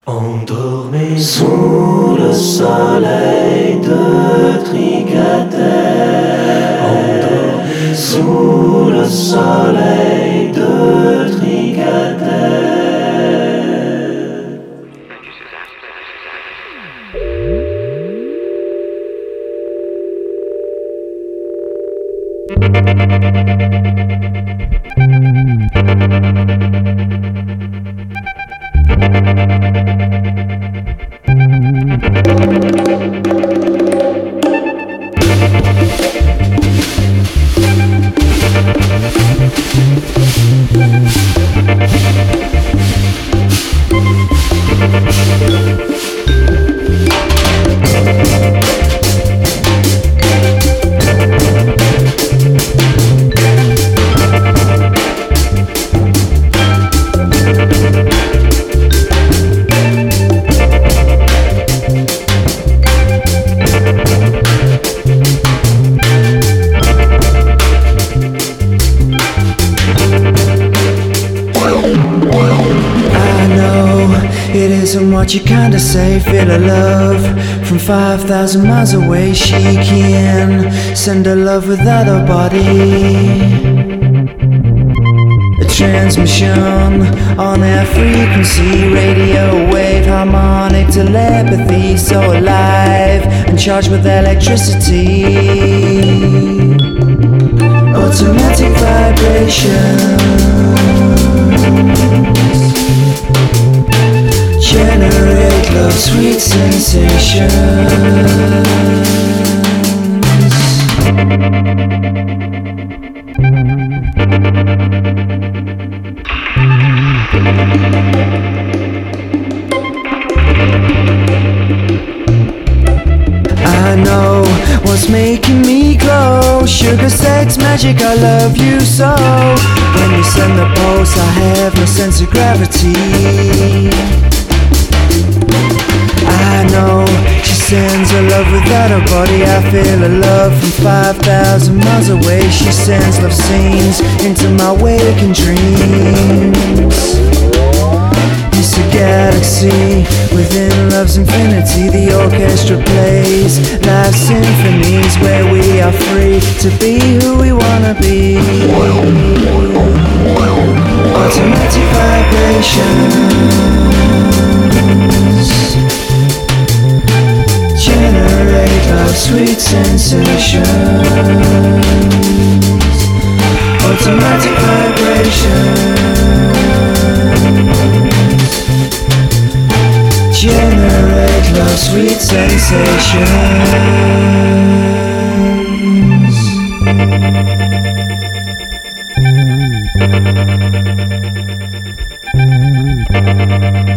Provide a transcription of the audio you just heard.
Endormi sous le soleil de Trigater. Endormi sous le soleil de Trigater. It isn't what you kinda say, feel a love from 5,000 miles away. She can send her love without her body. A transmission on air frequency, radio wave, harmonic telepathy, so alive and charged with electricity. Automatic vibrations generate love, sweet sensations. I know what's making me glow. Sugar, sex, magic, I love you so. When you send the pulse, I have no sense of gravity. I know she sends her love without her body. I feel her love from 5,000 miles away. She sends love scenes into my waking dreams. It's a galaxy within love's infinity. The orchestra plays live symphonies where we are free to be who we wanna be. Automatic vibrations generate love, sweet sensations. Automatic vibrations generate love, sweet sensations.